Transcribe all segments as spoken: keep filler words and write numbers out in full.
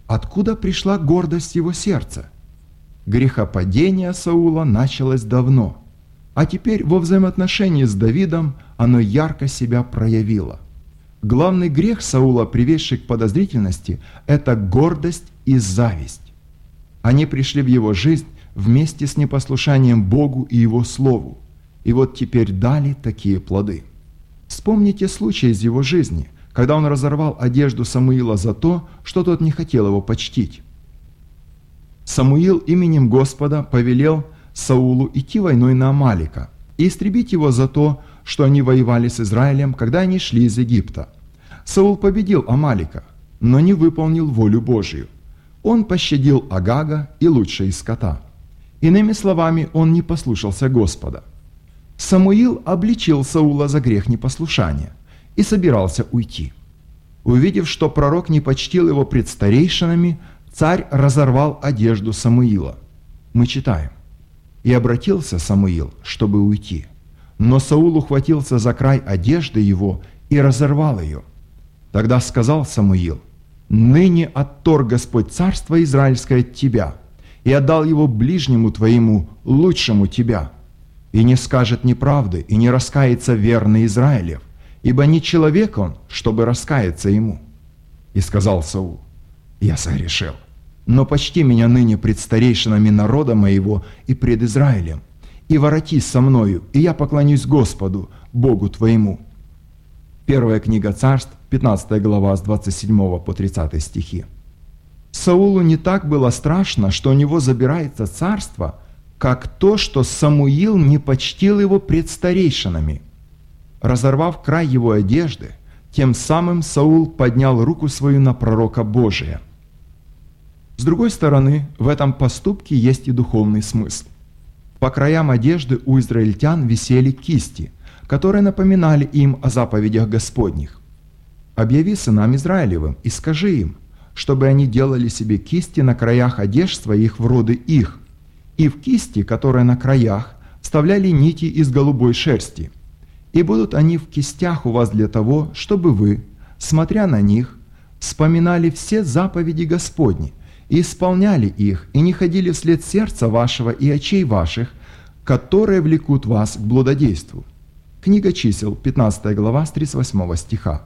Откуда пришла гордость его сердца? Грехопадение Саула началось давно, а теперь во взаимоотношении с Давидом оно ярко себя проявило. Главный грех Саула, приведший к подозрительности, это гордость и зависть. Они пришли в его жизнь вместе с непослушанием Богу и Его Слову, и вот теперь дали такие плоды. Вспомните случай из его жизни, когда он разорвал одежду Самуила за то, что тот не хотел его почтить. Самуил именем Господа повелел Саулу идти войной на Амалика и истребить его за то, что они воевали с Израилем, когда они шли из Египта. Саул победил Амалика, но не выполнил волю Божию. Он пощадил Агага и лучшее из скота. Иными словами, он не послушался Господа. Самуил обличил Саула за грех непослушания и собирался уйти. Увидев, что пророк не почтил его пред старейшинами, царь разорвал одежду Самуила. Мы читаем: «И обратился Самуил, чтобы уйти, но Саул ухватился за край одежды его и разорвал ее. Тогда сказал Самуил: ныне отторг Господь царство Израильское от тебя и отдал его ближнему твоему, лучшему тебя. И не скажет неправды, и не раскается верный Израилев, ибо не человек он, чтобы раскаяться ему». И сказал Саул: «Я согрешил, но почти меня ныне пред старейшинами народа моего и пред Израилем, и воротись со мною, и я поклонюсь Господу, Богу твоему». Первая книга Царств, пятнадцатая глава, с двадцать седьмого по тридцатый стихи. Саулу не так было страшно, что у него забирается царство, как то, что Самуил не почтил его пред старейшинами. Разорвав край его одежды, тем самым Саул поднял руку свою на пророка Божия. С другой стороны, в этом поступке есть и духовный смысл. По краям одежды у израильтян висели кисти, которые напоминали им о заповедях Господних. «Объяви сынам Израилевым и скажи им, чтобы они делали себе кисти на краях одежд своих в роды их, и в кисти, которые на краях, вставляли нити из голубой шерсти. И будут они в кистях у вас для того, чтобы вы, смотря на них, вспоминали все заповеди Господни, и исполняли их, и не ходили вслед сердца вашего и очей ваших, которые влекут вас к блудодейству». Книга Чисел, пятнадцатая глава, с тридцать восьмого стиха.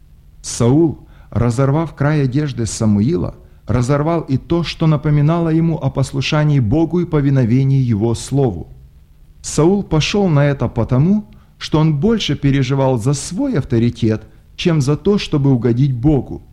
Саул, разорвав край одежды Самуила, разорвал и то, что напоминало ему о послушании Богу и повиновении Его Слову. Саул пошел на это потому, что он больше переживал за свой авторитет, чем за то, чтобы угодить Богу.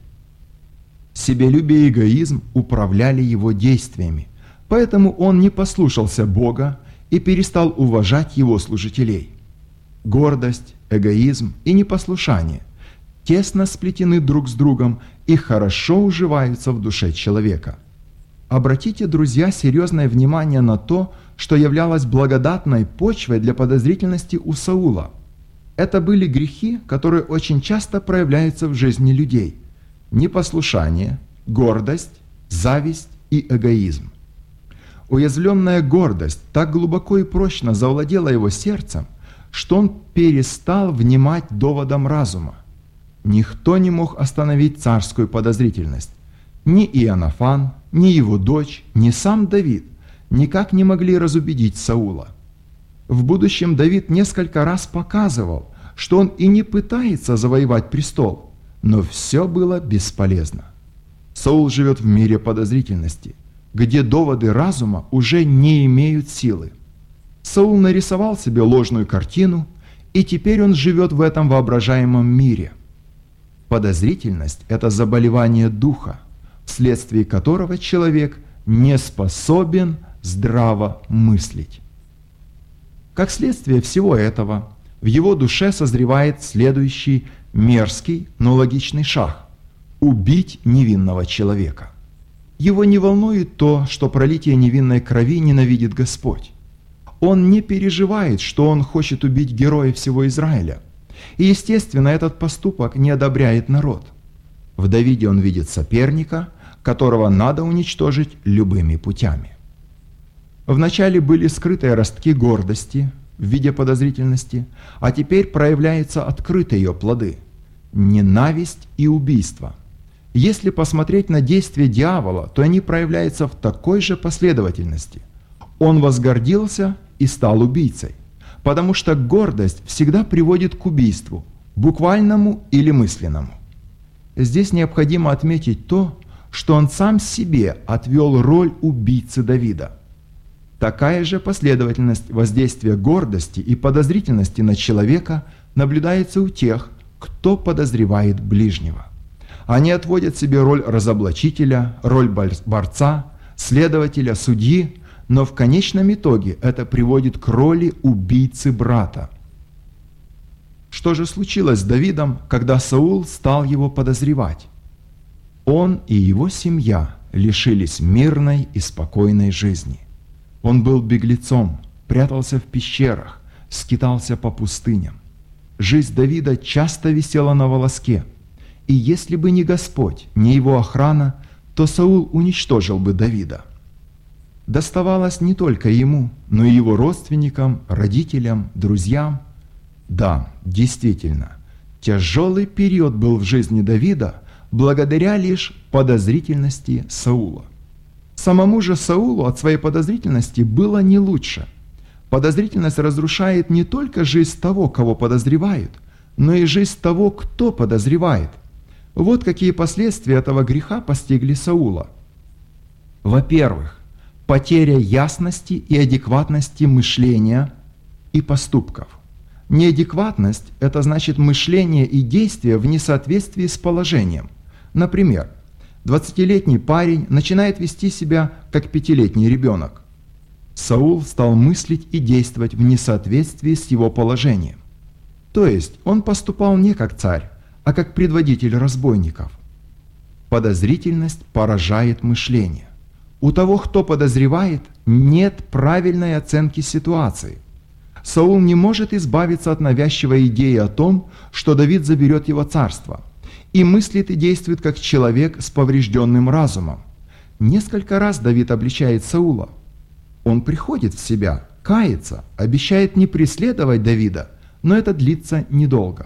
Себелюбие и эгоизм управляли его действиями, поэтому он не послушался Бога и перестал уважать Его служителей. Гордость, эгоизм и непослушание тесно сплетены друг с другом и хорошо уживаются в душе человека. Обратите, друзья, серьезное внимание на то, что являлось благодатной почвой для подозрительности у Саула. Это были грехи, которые очень часто проявляются в жизни людей: непослушание, гордость, зависть и эгоизм. Уязвленная гордость так глубоко и прочно завладела его сердцем, что он перестал внимать доводам разума. Никто не мог остановить царскую подозрительность. Ни Иоаннафан, ни его дочь, ни сам Давид никак не могли разубедить Саула. В будущем Давид несколько раз показывал, что он и не пытается завоевать престол, но все было бесполезно. Саул живет в мире подозрительности, где доводы разума уже не имеют силы. Саул нарисовал себе ложную картину, и теперь он живет в этом воображаемом мире. Подозрительность – это заболевание духа, вследствие которого человек не способен здраво мыслить. Как следствие всего этого, в его душе созревает следующий мерзкий, но логичный шаг – убить невинного человека. Его не волнует то, что пролитие невинной крови ненавидит Господь. Он не переживает, что он хочет убить героя всего Израиля. И, естественно, этот поступок не одобряет народ. В Давиде он видит соперника, которого надо уничтожить любыми путями. Вначале были скрытые ростки гордости в виде подозрительности, а теперь проявляются открытые ее плоды – ненависть и убийство. Если посмотреть на действия дьявола, то они проявляются в такой же последовательности. Он возгордился и стал убийцей, потому что гордость всегда приводит к убийству, буквальному или мысленному. Здесь необходимо отметить то, что он сам себе отвел роль убийцы Давида. Такая же последовательность воздействия гордости и подозрительности на человека наблюдается у тех, кто подозревает ближнего. Они отводят себе роль разоблачителя, роль борца, следователя, судьи, но в конечном итоге это приводит к роли убийцы брата. Что же случилось с Давидом, когда Саул стал его подозревать? Он и его семья лишились мирной и спокойной жизни. Он был беглецом, прятался в пещерах, скитался по пустыням. Жизнь Давида часто висела на волоске, и если бы не Господь, не его охрана, то Саул уничтожил бы Давида. Доставалось не только ему, но и его родственникам, родителям, друзьям. Да, действительно, тяжелый период был в жизни Давида благодаря лишь подозрительности Саула. Самому же Саулу от своей подозрительности было не лучше. Подозрительность разрушает не только жизнь того, кого подозревают, но и жизнь того, кто подозревает. Вот какие последствия этого греха постигли Саула. Во-первых, потеря ясности и адекватности мышления и поступков. Неадекватность – это значит мышление и действие в несоответствии с положением. Например, двадцатилетний парень начинает вести себя как пятилетний ребенок. Саул стал мыслить и действовать в несоответствии с его положением. То есть он поступал не как царь, а как предводитель разбойников. Подозрительность поражает мышление. У того, кто подозревает, нет правильной оценки ситуации. Саул не может избавиться от навязчивой идеи о том, что Давид заберет его царство, и мыслит и действует как человек с поврежденным разумом. Несколько раз Давид обличает Саула. Он приходит в себя, кается, обещает не преследовать Давида, но это длится недолго.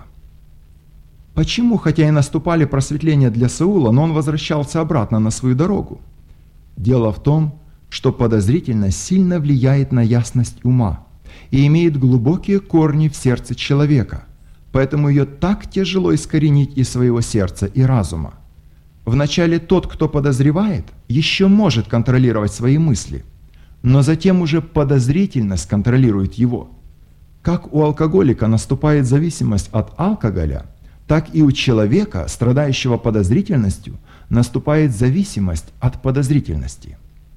Почему, хотя и наступали просветления для Саула, но он возвращался обратно на свою дорогу? Дело в том, что подозрительность сильно влияет на ясность ума и имеет глубокие корни в сердце человека, поэтому ее так тяжело искоренить из своего сердца и разума. Вначале тот, кто подозревает, еще может контролировать свои мысли, но затем уже подозрительность контролирует его. Как у алкоголика наступает зависимость от алкоголя, так и у человека, страдающего подозрительностью, наступает зависимость от подозрительности.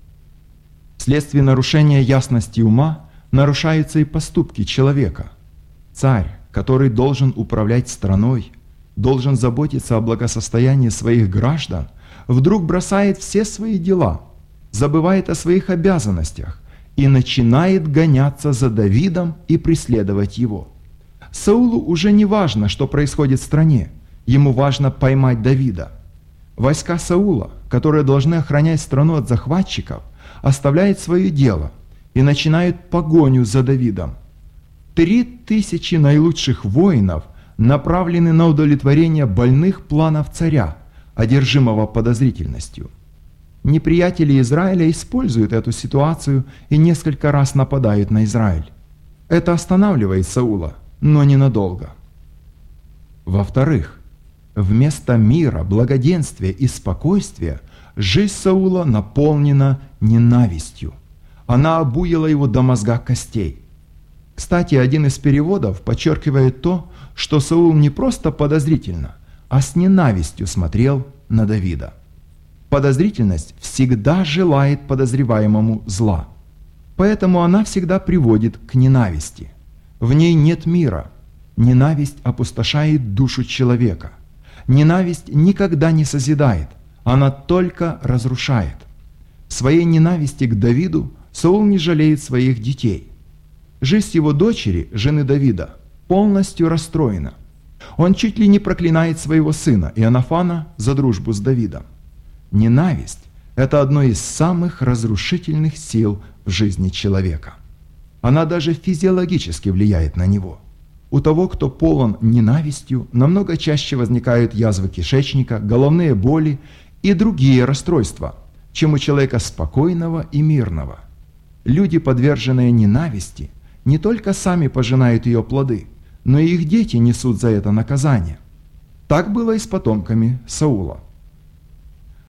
Вследствие нарушения ясности ума нарушаются и поступки человека. Царь, который должен управлять страной, должен заботиться о благосостоянии своих граждан, вдруг бросает все свои дела, забывает о своих обязанностях и начинает гоняться за Давидом и преследовать его. Саулу уже не важно, что происходит в стране, ему важно поймать Давида. Войска Саула, которые должны охранять страну от захватчиков, оставляют свое дело и начинают погоню за Давидом. Три тысячи наилучших воинов направлены на удовлетворение больных планов царя, одержимого подозрительностью. Неприятели Израиля используют эту ситуацию и несколько раз нападают на Израиль. Это останавливает Саула, но ненадолго. Во-вторых, вместо мира, благоденствия и спокойствия жизнь Саула наполнена ненавистью. Она обуяла его до мозга костей. Кстати, один из переводов подчеркивает то, что Саул не просто подозрительно, а с ненавистью смотрел на Давида. Подозрительность всегда желает подозреваемому зла, поэтому она всегда приводит к ненависти. В ней нет мира. Ненависть опустошает душу человека. Ненависть никогда не созидает, она только разрушает. В своей ненависти к Давиду Саул не жалеет своих детей. Жизнь его дочери, жены Давида, полностью расстроена. Он чуть ли не проклинает своего сына Ионафана за дружбу с Давидом. Ненависть – это одно из самых разрушительных сил в жизни человека. Она даже физиологически влияет на него. У того, кто полон ненавистью, намного чаще возникают язвы кишечника, головные боли и другие расстройства, чем у человека спокойного и мирного. Люди, подверженные ненависти, не только сами пожинают ее плоды, но и их дети несут за это наказание. Так было и с потомками Саула.